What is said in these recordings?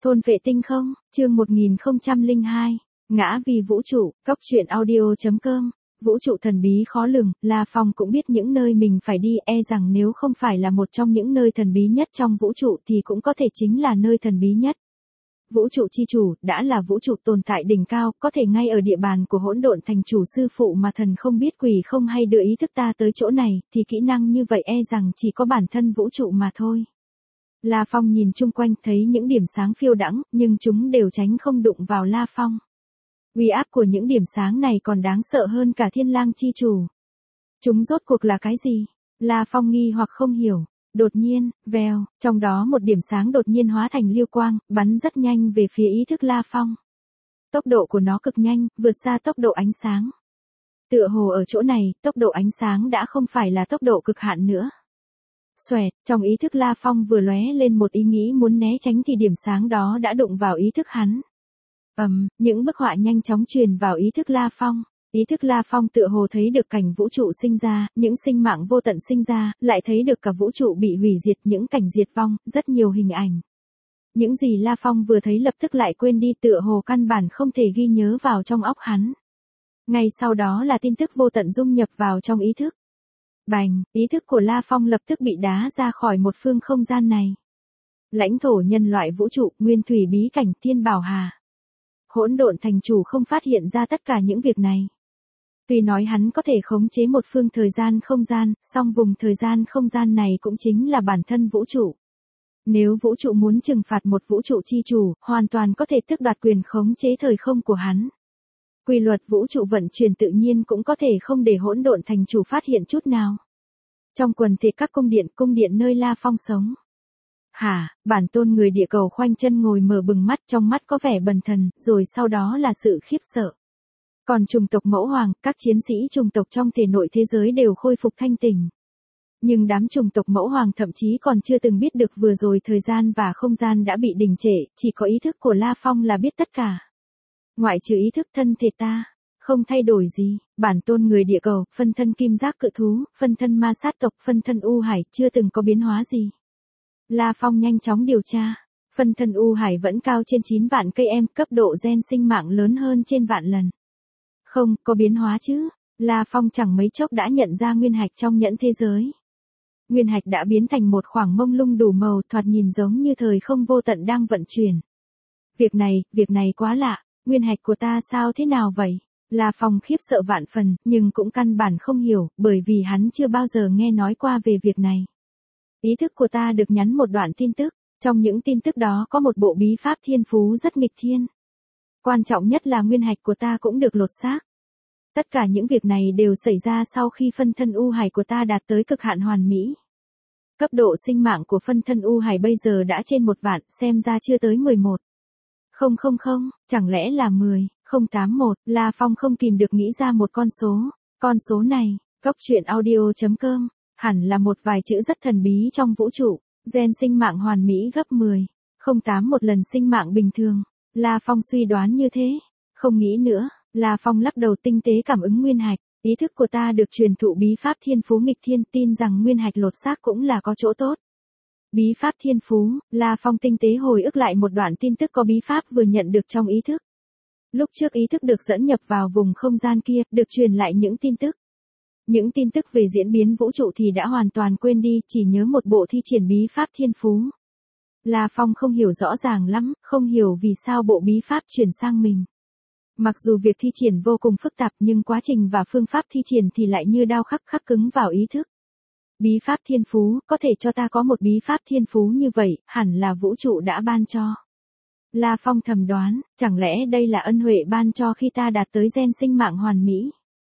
Thôn vệ tinh không, chương 1002, ngã vì vũ trụ, cóc truyện audio.com, vũ trụ thần bí khó lường, La Phong cũng biết những nơi mình phải đi, rằng nếu không phải là một trong những nơi thần bí nhất trong vũ trụ thì cũng có thể chính là nơi thần bí nhất. Vũ trụ chi chủ, đã là vũ trụ tồn tại đỉnh cao, có thể ngay ở địa bàn của hỗn độn thành chủ sư phụ mà thần không biết quỷ không hay đưa ý thức ta tới chỗ này, thì kỹ năng như vậy rằng chỉ có bản thân vũ trụ mà thôi. La Phong nhìn chung quanh thấy những điểm sáng phiêu đãng, nhưng chúng đều tránh không đụng vào La Phong. Uy áp của những điểm sáng này còn đáng sợ hơn cả Thiên Lang chi chủ. Chúng rốt cuộc là cái gì? La Phong nghi hoặc không hiểu. Đột nhiên, vèo, trong đó một điểm sáng đột nhiên hóa thành lưu quang, bắn rất nhanh về phía ý thức La Phong. Tốc độ của nó cực nhanh, vượt xa tốc độ ánh sáng. Tựa hồ ở chỗ này, tốc độ ánh sáng đã không phải là tốc độ cực hạn nữa. Xoẹt, trong ý thức La Phong vừa lóe lên một ý nghĩ muốn né tránh thì điểm sáng đó đã đụng vào ý thức hắn. Những bức họa nhanh chóng truyền vào ý thức La Phong. Ý thức La Phong tựa hồ thấy được cảnh vũ trụ sinh ra, những sinh mạng vô tận sinh ra, lại thấy được cả vũ trụ bị hủy diệt, những cảnh diệt vong, rất nhiều hình ảnh. Những gì La Phong vừa thấy lập tức lại quên đi, tựa hồ căn bản không thể ghi nhớ vào trong óc hắn. Ngay sau đó là tin tức vô tận dung nhập vào trong ý thức. Bành, ý thức của La Phong lập tức bị đá ra khỏi một phương không gian này. Lãnh thổ nhân loại vũ trụ, nguyên thủy bí cảnh Thiên Bảo Hà. Hỗn độn thành chủ không phát hiện ra tất cả những việc này. Tuy nói hắn có thể khống chế một phương thời gian không gian, song vùng thời gian không gian này cũng chính là bản thân vũ trụ. Nếu vũ trụ muốn trừng phạt một vũ trụ chi chủ, hoàn toàn có thể tước đoạt quyền khống chế thời không của hắn. Quy luật vũ trụ vận chuyển tự nhiên cũng có thể không để hỗn độn thành chủ phát hiện chút nào. Trong quần thể các cung điện nơi La Phong sống. Bản tôn người địa cầu khoanh chân ngồi mở bừng mắt, trong mắt có vẻ bần thần, rồi sau đó là sự khiếp sợ. Còn chủng tộc mẫu hoàng, các chiến sĩ chủng tộc trong thể nội thế giới đều khôi phục thanh tỉnh. Nhưng đám chủng tộc mẫu hoàng thậm chí còn chưa từng biết được vừa rồi thời gian và không gian đã bị đình trệ, chỉ có ý thức của La Phong là biết tất cả. Ngoại trừ ý thức thân thể ta, không thay đổi gì, bản tôn người địa cầu, phân thân kim giác cự thú, phân thân ma sát tộc, phân thân U Hải, chưa từng có biến hóa gì. La Phong nhanh chóng điều tra, phân thân U Hải vẫn cao trên 9 vạn cây em, cấp độ gen sinh mạng lớn hơn trên vạn lần. Không, có biến hóa chứ, La Phong chẳng mấy chốc đã nhận ra nguyên hạch trong nhẫn thế giới. Nguyên hạch đã biến thành một khoảng mông lung đủ màu, thoạt nhìn giống như thời không vô tận đang vận chuyển. Việc này quá lạ, nguyên hạch của ta sao thế nào vậy? La Phong khiếp sợ vạn phần, nhưng cũng căn bản không hiểu, bởi vì hắn chưa bao giờ nghe nói qua về việc này. Ý thức của ta được nhắn một đoạn tin tức, trong những tin tức đó có một bộ bí pháp thiên phú rất nghịch thiên. Quan trọng nhất là nguyên hạch của ta cũng được lột xác. Tất cả những việc này đều xảy ra sau khi phân thân U Hải của ta đạt tới cực hạn hoàn mỹ. Cấp độ sinh mạng của phân thân U Hải bây giờ đã trên 1 vạn, xem ra chưa tới 11. Không, chẳng lẽ là 10,081, La Phong không kìm được nghĩ ra một con số. Con số này, cóc truyện audio.com, hẳn là một vài chữ rất thần bí trong vũ trụ, gen sinh mạng hoàn mỹ gấp 10,081 lần sinh mạng bình thường. La Phong suy đoán như thế. Không nghĩ nữa, La Phong lắc đầu tinh tế cảm ứng nguyên hạch. Ý thức của ta được truyền thụ bí pháp thiên phú nghịch thiên, tin rằng nguyên hạch lột xác cũng là có chỗ tốt. Bí pháp thiên phú, La Phong tinh tế hồi ức lại một đoạn tin tức có bí pháp vừa nhận được trong ý thức. Lúc trước ý thức được dẫn nhập vào vùng không gian kia, được truyền lại những tin tức. Những tin tức về diễn biến vũ trụ thì đã hoàn toàn quên đi, chỉ nhớ một bộ thi triển bí pháp thiên phú. La Phong không hiểu rõ ràng lắm, không hiểu vì sao bộ bí pháp chuyển sang mình. Mặc dù việc thi triển vô cùng phức tạp nhưng quá trình và phương pháp thi triển thì lại như đao khắc cứng vào ý thức. Bí pháp thiên phú, có thể cho ta có một bí pháp thiên phú như vậy, hẳn là vũ trụ đã ban cho. La Phong thầm đoán, chẳng lẽ đây là ân huệ ban cho khi ta đạt tới gen sinh mạng hoàn mỹ.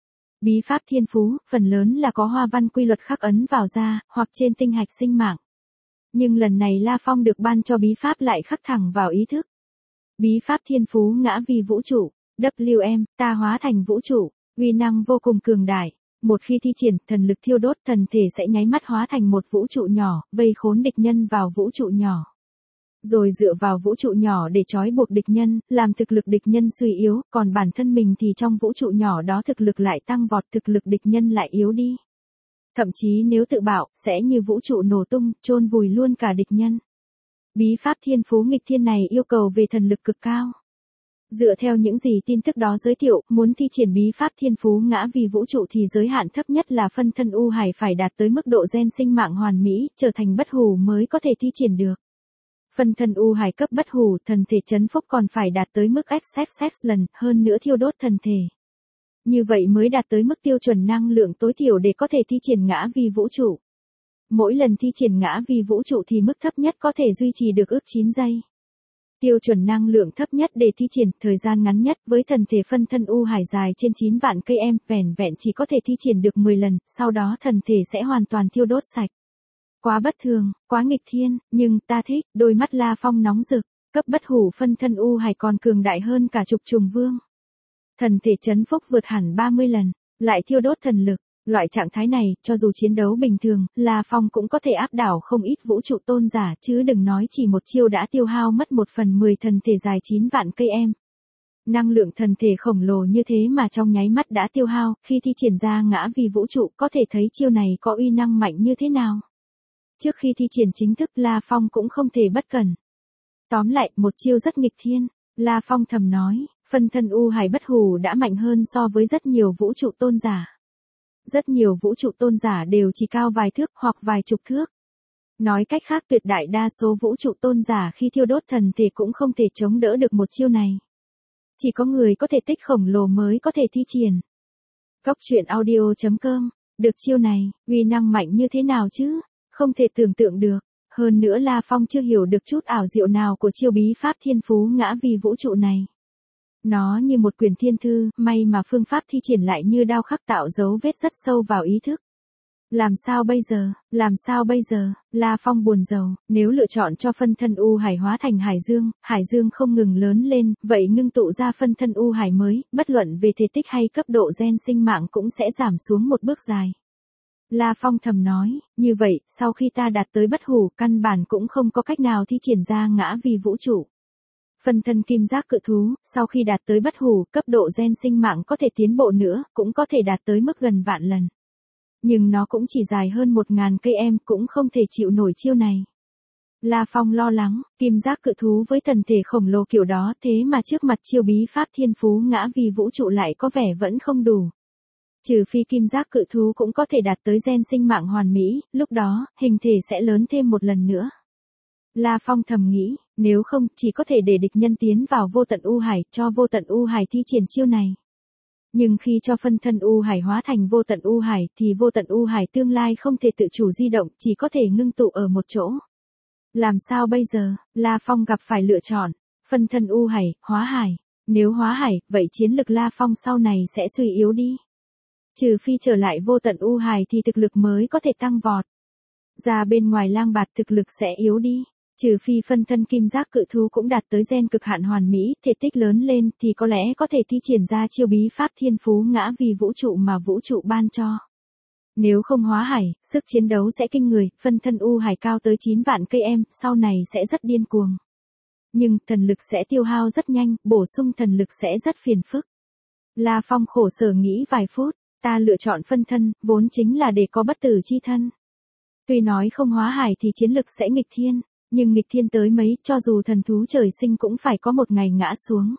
Bí pháp thiên phú, phần lớn là có hoa văn quy luật khắc ấn vào da, hoặc trên tinh hạch sinh mạng. Nhưng lần này La Phong được ban cho bí pháp lại khắc thẳng vào ý thức. Bí pháp thiên phú ngã vì vũ trụ, WM, ta hóa thành vũ trụ, uy năng vô cùng cường đại. Một khi thi triển, thần lực thiêu đốt, thần thể sẽ nháy mắt hóa thành một vũ trụ nhỏ, vây khốn địch nhân vào vũ trụ nhỏ. Rồi dựa vào vũ trụ nhỏ để trói buộc địch nhân, làm thực lực địch nhân suy yếu, còn bản thân mình thì trong vũ trụ nhỏ đó thực lực lại tăng vọt, thực lực địch nhân lại yếu đi. Thậm chí nếu tự bạo, sẽ như vũ trụ nổ tung, chôn vùi luôn cả địch nhân. Bí pháp thiên phú nghịch thiên này yêu cầu về thần lực cực cao. Dựa theo những gì tin tức đó giới thiệu, muốn thi triển bí pháp thiên phú ngã vì vũ trụ thì giới hạn thấp nhất là phân thân U Hải phải đạt tới mức độ gen sinh mạng hoàn mỹ, trở thành bất hủ mới có thể thi triển được. Phân thân U Hải cấp bất hủ, thần thể chấn phúc còn phải đạt tới mức XXX lần, hơn nữa thiêu đốt thần thể. Như vậy mới đạt tới mức tiêu chuẩn năng lượng tối thiểu để có thể thi triển ngã vì vũ trụ. Mỗi lần thi triển ngã vì vũ trụ thì mức thấp nhất có thể duy trì được ước 9 giây. Tiêu chuẩn năng lượng thấp nhất để thi triển, thời gian ngắn nhất với thần thể phân thân U Hải dài trên 9 vạn cây vẻn vẹn chỉ có thể thi triển được 10 lần, sau đó thần thể sẽ hoàn toàn thiêu đốt sạch. Quá bất thường, quá nghịch thiên, nhưng ta thích, đôi mắt La Phong nóng rực, cấp bất hủ phân thân U Hải còn cường đại hơn cả Trục Trùng Vương. Thần thể chấn phúc vượt hẳn 30 lần, lại thiêu đốt thần lực. Loại trạng thái này, cho dù chiến đấu bình thường, La Phong cũng có thể áp đảo không ít vũ trụ tôn giả, chứ đừng nói chỉ một chiêu đã tiêu hao mất 1/10 thần thể dài 9 vạn cây Năng lượng thần thể khổng lồ như thế mà trong nháy mắt đã tiêu hao, khi thi triển ra ngã vì vũ trụ có thể thấy chiêu này có uy năng mạnh như thế nào. Trước khi thi triển chính thức La Phong cũng không thể bất cẩn. Tóm lại, một chiêu rất nghịch thiên, La Phong thầm nói, phân thân U Hải bất hủ đã mạnh hơn so với rất nhiều vũ trụ tôn giả. Rất nhiều vũ trụ tôn giả đều chỉ cao vài thước hoặc vài chục thước. Nói cách khác tuyệt đại đa số vũ trụ tôn giả khi thiêu đốt thần thể cũng không thể chống đỡ được một chiêu này. Chỉ có người có thể tích khổng lồ mới có thể thi triển. Góc truyện audio.com, được chiêu này, uy năng mạnh như thế nào chứ? Không thể tưởng tượng được. Hơn nữa La Phong chưa hiểu được chút ảo diệu nào của chiêu bí pháp thiên phú ngã vì vũ trụ này. Nó như một quyển thiên thư, may mà phương pháp thi triển lại như đao khắc tạo dấu vết rất sâu vào ý thức. Làm sao bây giờ, La Phong buồn rầu, nếu lựa chọn cho phân thân U Hải hóa thành Hải Dương không ngừng lớn lên, vậy ngưng tụ ra phân thân U Hải mới, bất luận về thể tích hay cấp độ gen sinh mạng cũng sẽ giảm xuống một bước dài. La Phong thầm nói, như vậy, sau khi ta đạt tới bất hủ, căn bản cũng không có cách nào thi triển ra ngã vì vũ trụ. Phân thân kim giác cự thú, sau khi đạt tới bất hủ, cấp độ gen sinh mạng có thể tiến bộ nữa, cũng có thể đạt tới mức gần vạn lần. Nhưng nó cũng chỉ dài hơn 1000 cây cũng không thể chịu nổi chiêu này. La Phong lo lắng, kim giác cự thú với thần thể khổng lồ kiểu đó thế mà trước mặt chiêu bí pháp thiên phú ngã vì vũ trụ lại có vẻ vẫn không đủ. Trừ phi kim giác cự thú cũng có thể đạt tới gen sinh mạng hoàn mỹ, lúc đó, hình thể sẽ lớn thêm một lần nữa. La Phong thầm nghĩ, nếu không, chỉ có thể để địch nhân tiến vào vô tận U Hải, cho vô tận U Hải thi triển chiêu này. Nhưng khi cho phân thân U Hải hóa thành vô tận U Hải, thì vô tận U Hải tương lai không thể tự chủ di động, chỉ có thể ngưng tụ ở một chỗ. Làm sao bây giờ, La Phong gặp phải lựa chọn, phân thân U Hải, hóa Hải. Nếu hóa Hải, vậy chiến lực La Phong sau này sẽ suy yếu đi. Trừ phi trở lại vô tận U Hải thì thực lực mới có thể tăng vọt. Ra bên ngoài lang bạt thực lực sẽ yếu đi. Trừ phi phân thân kim giác cự thú cũng đạt tới gen cực hạn hoàn mỹ, thể tích lớn lên thì có lẽ có thể thi triển ra chiêu bí pháp thiên phú ngã vì vũ trụ mà vũ trụ ban cho. Nếu không hóa Hải, sức chiến đấu sẽ kinh người, phân thân U Hải cao tới 9 vạn cây sau này sẽ rất điên cuồng. Nhưng thần lực sẽ tiêu hao rất nhanh, bổ sung thần lực sẽ rất phiền phức. La Phong khổ sở nghĩ vài phút, ta lựa chọn phân thân, vốn chính là để có bất tử chi thân. Tuy nói không hóa Hải thì chiến lực sẽ nghịch thiên. Nhưng nghịch thiên tới mấy, cho dù thần thú trời sinh cũng phải có một ngày ngã xuống.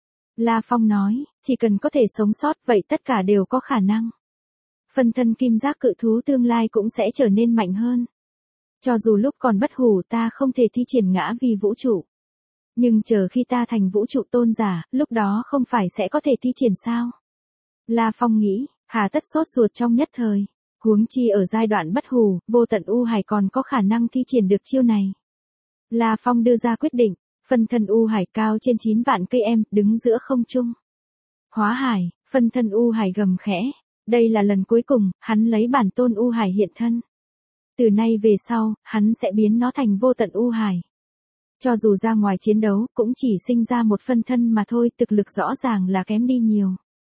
La Phong nói, chỉ cần có thể sống sót vậy tất cả đều có khả năng. Phân thân kim giác cự thú tương lai cũng sẽ trở nên mạnh hơn. Cho dù lúc còn bất hủ ta không thể thi triển ngã vì vũ trụ. Nhưng chờ khi ta thành vũ trụ tôn giả, lúc đó không phải sẽ có thể thi triển sao? La Phong nghĩ, hà tất sốt ruột trong nhất thời. Huống chi ở giai đoạn bất hủ, vô tận U Hải còn có khả năng thi triển được chiêu này. La Phong đưa ra quyết định, phân thân U Hải cao trên 9 vạn cây đứng giữa không trung. Hóa Hải, phân thân U Hải gầm khẽ, đây là lần cuối cùng, hắn lấy bản tôn U Hải hiện thân. Từ nay về sau, hắn sẽ biến nó thành vô tận U Hải. Cho dù ra ngoài chiến đấu, cũng chỉ sinh ra một phân thân mà thôi, thực lực rõ ràng là kém đi nhiều.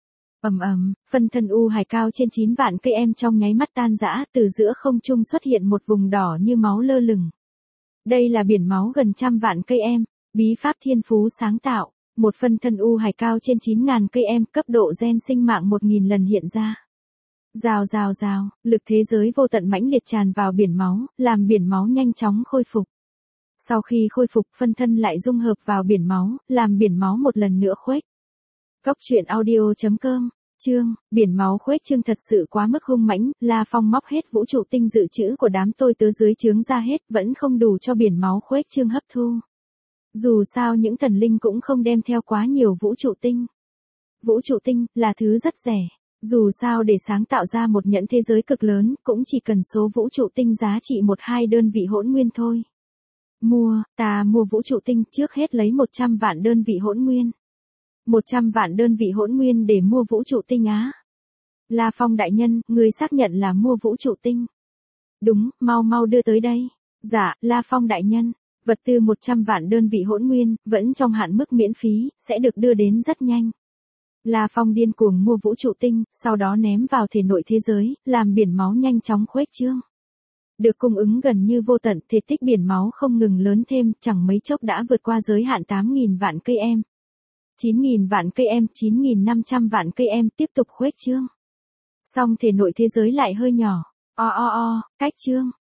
Phân thân U Hải cao trên 9 vạn cây trong nháy mắt tan rã, từ giữa không trung xuất hiện một vùng đỏ như máu lơ lửng. Đây là biển máu gần 100 vạn cây bí pháp thiên phú sáng tạo, một phân thân U Hải cao trên 9.000 cây cấp độ gen sinh mạng 1000 lần hiện ra. Rào, lực thế giới vô tận mãnh liệt tràn vào biển máu, làm biển máu nhanh chóng khôi phục. Sau khi khôi phục, phân thân lại dung hợp vào biển máu, làm biển máu một lần nữa khuếch. Cốc truyện audio.com, chương, biển máu khuếch trương thật sự quá mức hung mãnh, La Phong móc hết vũ trụ tinh dự trữ của đám tôi tớ dưới trướng ra hết, vẫn không đủ cho biển máu khuếch trương hấp thu. Dù sao những thần linh cũng không đem theo quá nhiều vũ trụ tinh. Vũ trụ tinh là thứ rất rẻ. Dù sao để sáng tạo ra một nhẫn thế giới cực lớn, cũng chỉ cần số vũ trụ tinh giá trị 1-2 đơn vị hỗn nguyên thôi. Ta mua vũ trụ tinh trước hết lấy 100 vạn đơn vị hỗn nguyên. 100 vạn đơn vị hỗn nguyên để mua vũ trụ tinh á. La Phong đại nhân, người xác nhận là mua vũ trụ tinh. Đúng, mau đưa tới đây. Dạ, La Phong đại nhân, vật tư 100 vạn đơn vị hỗn nguyên, vẫn trong hạn mức miễn phí, sẽ được đưa đến rất nhanh. La Phong điên cuồng mua vũ trụ tinh, sau đó ném vào thể nội thế giới, làm biển máu nhanh chóng khuếch trương. Được cung ứng gần như vô tận, thể tích biển máu không ngừng lớn thêm, chẳng mấy chốc đã vượt qua giới hạn 8.000 vạn cây em. 9.000 vạn cây em, 9.500 vạn cây em tiếp tục khuếch trương. Song thể nội thế giới lại hơi nhỏ. Cách trương.